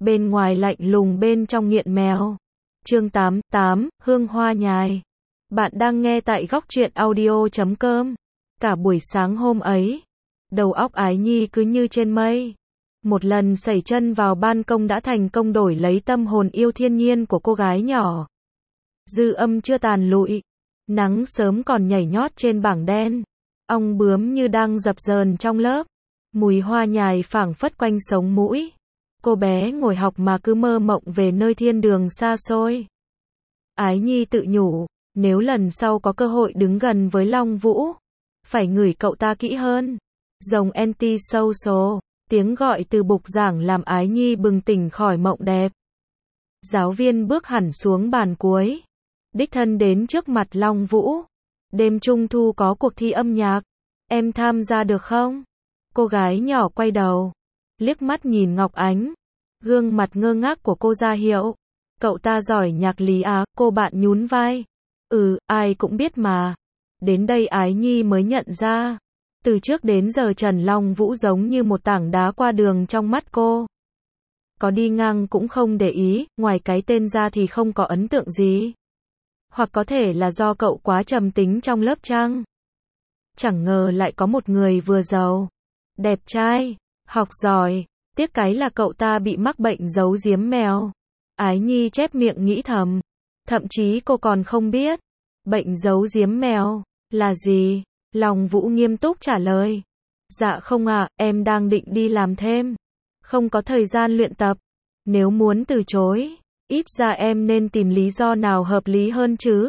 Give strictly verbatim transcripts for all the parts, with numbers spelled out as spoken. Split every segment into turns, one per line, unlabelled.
bên ngoài lạnh lùng bên trong nghiện mèo. Chương tám, tám, Hương hoa nhài. Bạn đang nghe tại góc truyện audio chấm com. Cả buổi sáng hôm ấy, đầu óc Ái Nhi cứ như trên mây. Một lần sẩy chân vào ban công đã thành công đổi lấy tâm hồn yêu thiên nhiên của cô gái nhỏ. Dư âm chưa tàn lụi, nắng sớm còn nhảy nhót trên bảng đen. Ong bướm như đang dập dờn trong lớp. Mùi hoa nhài phảng phất quanh sống mũi. Cô bé ngồi học mà cứ mơ mộng về nơi thiên đường xa xôi. Ái Nhi tự nhủ, nếu lần sau có cơ hội đứng gần với Long Vũ, phải ngửi cậu ta kỹ hơn. Rồng anti-social, tiếng gọi từ bục giảng làm Ái Nhi bừng tỉnh khỏi mộng đẹp. Giáo viên bước hẳn xuống bàn cuối, đích thân đến trước mặt Long Vũ. Đêm Trung thu có cuộc thi âm nhạc, em tham gia được không? Cô gái nhỏ quay đầu, liếc mắt nhìn Ngọc Ánh, gương mặt ngơ ngác của cô ra hiệu. Cậu ta giỏi nhạc lý á, cô bạn nhún vai. Ừ, ai cũng biết mà. Đến đây Ái Nhi mới nhận ra, từ trước đến giờ Trần Long Vũ giống như một tảng đá qua đường trong mắt cô. Có đi ngang cũng không để ý, ngoài cái tên ra thì không có ấn tượng gì. Hoặc có thể là do cậu quá trầm tính trong lớp chăng? Chẳng ngờ lại có một người vừa giàu, đẹp trai, học giỏi, tiếc cái là cậu ta bị mắc bệnh giấu giếm mèo. Ái Nhi chép miệng nghĩ thầm, thậm chí cô còn không biết, bệnh giấu giếm mèo là gì? Long Vũ nghiêm túc trả lời, dạ không ạ, à, em đang định đi làm thêm, không có thời gian luyện tập. Nếu muốn từ chối, ít ra em nên tìm lý do nào hợp lý hơn chứ.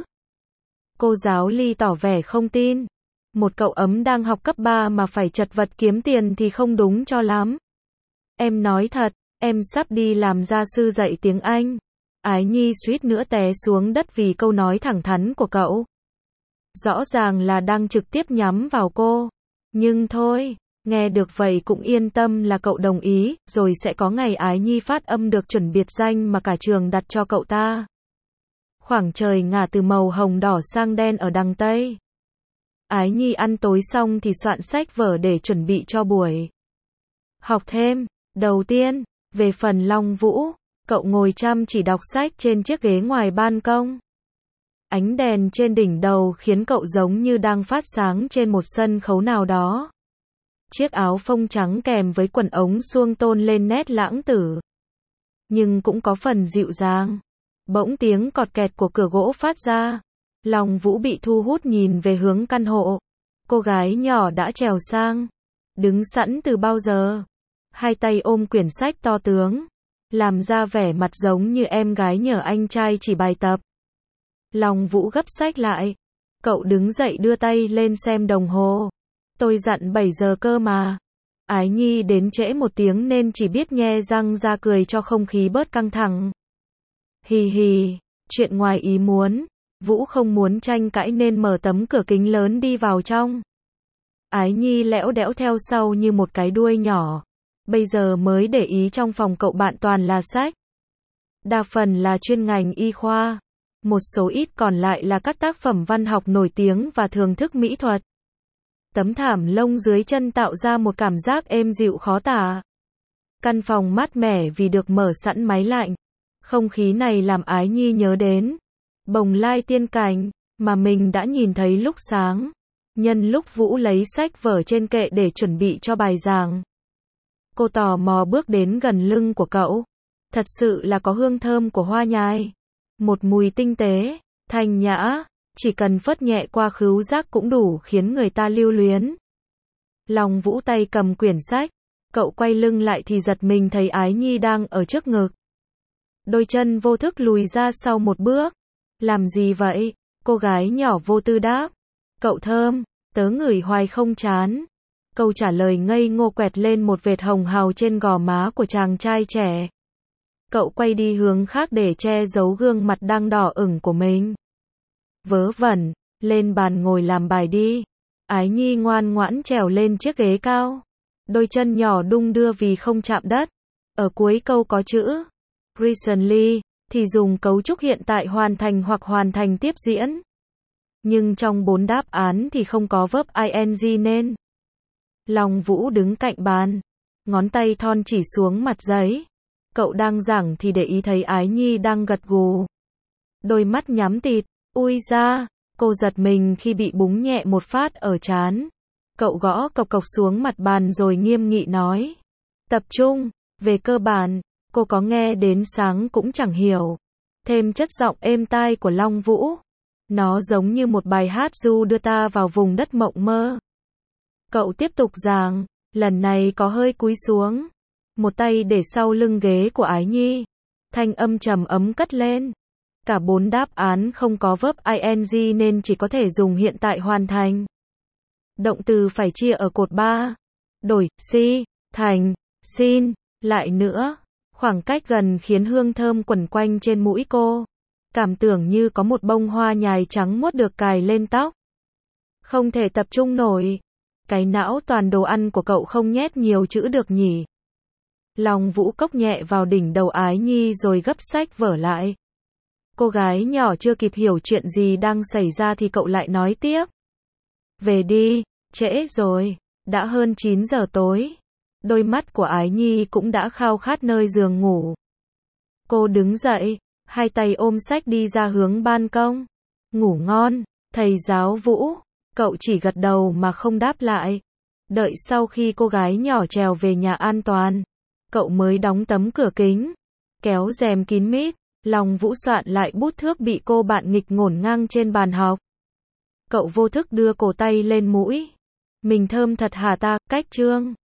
Cô giáo Ly tỏ vẻ không tin. Một cậu ấm đang học cấp ba mà phải chật vật kiếm tiền thì không đúng cho lắm. Em nói thật, em sắp đi làm gia sư dạy tiếng Anh. Ái Nhi suýt nữa té xuống đất vì câu nói thẳng thắn của cậu. Rõ ràng là đang trực tiếp nhắm vào cô. Nhưng thôi, nghe được vậy cũng yên tâm là cậu đồng ý, rồi sẽ có ngày Ái Nhi phát âm được chuẩn biệt danh mà cả trường đặt cho cậu ta. Khoảng trời ngả từ màu hồng đỏ sang đen ở đằng Tây. Ái Nhi ăn tối xong thì soạn sách vở để chuẩn bị cho buổi học thêm. Đầu tiên, về phần Long Vũ, cậu ngồi chăm chỉ đọc sách trên chiếc ghế ngoài ban công. Ánh đèn trên đỉnh đầu khiến cậu giống như đang phát sáng trên một sân khấu nào đó. Chiếc áo phông trắng kèm với quần ống suông tôn lên nét lãng tử, nhưng cũng có phần dịu dàng. Bỗng tiếng cọt kẹt của cửa gỗ phát ra. Long Vũ bị thu hút nhìn về hướng căn hộ. Cô gái nhỏ đã trèo sang, đứng sẵn từ bao giờ. Hai tay ôm quyển sách to tướng, làm ra vẻ mặt giống như em gái nhờ anh trai chỉ bài tập. Long Vũ gấp sách lại. Cậu đứng dậy đưa tay lên xem đồng hồ. Tôi dặn bảy giờ cơ mà. Ái Nhi đến trễ một tiếng nên chỉ biết nhe răng ra cười cho không khí bớt căng thẳng. Hì hì, chuyện ngoài ý muốn. Vũ không muốn tranh cãi nên mở tấm cửa kính lớn đi vào trong. Ái Nhi lẽo đẽo theo sau như một cái đuôi nhỏ. Bây giờ mới để ý trong phòng cậu bạn toàn là sách. Đa phần là chuyên ngành y khoa. Một số ít còn lại là các tác phẩm văn học nổi tiếng và thưởng thức mỹ thuật. Tấm thảm lông dưới chân tạo ra một cảm giác êm dịu khó tả. Căn phòng mát mẻ vì được mở sẵn máy lạnh. Không khí này làm Ái Nhi nhớ đến Bồng Lai Tiên Cảnh mà mình đã nhìn thấy lúc sáng. Nhân lúc Vũ lấy sách vở trên kệ để chuẩn bị cho bài giảng, cô tò mò bước đến gần lưng của cậu. Thật sự là có hương thơm của hoa nhài. Một mùi tinh tế, thanh nhã, chỉ cần phất nhẹ qua khứu giác cũng đủ khiến người ta lưu luyến. Long Vũ tay cầm quyển sách, cậu quay lưng lại thì giật mình thấy Ái Nhi đang ở trước ngực. Đôi chân vô thức lùi ra sau một bước. Làm gì vậy? Cô gái nhỏ vô tư đáp. Cậu thơm, tớ ngửi hoài không chán. Câu trả lời ngây ngô quẹt lên một vệt hồng hào trên gò má của chàng trai trẻ. Cậu quay đi hướng khác để che giấu gương mặt đang đỏ ửng của mình. Vớ vẩn, lên bàn ngồi làm bài đi. Ái Nhi ngoan ngoãn trèo lên chiếc ghế cao. Đôi chân nhỏ đung đưa vì không chạm đất. Ở cuối câu có chữ recently thì dùng cấu trúc hiện tại hoàn thành hoặc hoàn thành tiếp diễn. Nhưng trong bốn đáp án thì không có verb ing nên. Long Vũ đứng cạnh bàn, ngón tay thon chỉ xuống mặt giấy. Cậu đang giảng thì để ý thấy Ái Nhi đang gật gù. Đôi mắt nhắm tịt, ui da, cô giật mình khi bị búng nhẹ một phát ở trán. Cậu gõ cộc cộc xuống mặt bàn rồi nghiêm nghị nói. Tập trung, về cơ bản, cô có nghe đến sáng cũng chẳng hiểu. Thêm chất giọng êm tai của Long Vũ. Nó giống như một bài hát ru đưa ta vào vùng đất mộng mơ. Cậu tiếp tục giảng, lần này có hơi cúi xuống. Một tay để sau lưng ghế của Ái Nhi. Thanh âm trầm ấm cất lên. Cả bốn đáp án không có verb ing nên chỉ có thể dùng hiện tại hoàn thành. Động từ phải chia ở cột ba. Đổi, si, thành, sin, lại nữa. Khoảng cách gần khiến hương thơm quẩn quanh trên mũi cô. Cảm tưởng như có một bông hoa nhài trắng muốt được cài lên tóc. Không thể tập trung nổi. Cái não toàn đồ ăn của cậu không nhét nhiều chữ được nhỉ. Long Vũ cốc nhẹ vào đỉnh đầu Ái Nhi rồi gấp sách vở lại. Cô gái nhỏ chưa kịp hiểu chuyện gì đang xảy ra thì cậu lại nói tiếp. Về đi, trễ rồi, đã hơn chín giờ tối. Đôi mắt của Ái Nhi cũng đã khao khát nơi giường ngủ. Cô đứng dậy, hai tay ôm sách đi ra hướng ban công. Ngủ ngon, thầy giáo Vũ. Cậu chỉ gật đầu mà không đáp lại. Đợi sau khi cô gái nhỏ trèo về nhà an toàn, cậu mới đóng tấm cửa kính, kéo rèm kín mít. Long Vũ soạn lại bút thước bị cô bạn nghịch ngổn ngang trên bàn học. Cậu vô thức đưa cổ tay lên mũi. Mình thơm thật hả ta, cách chương.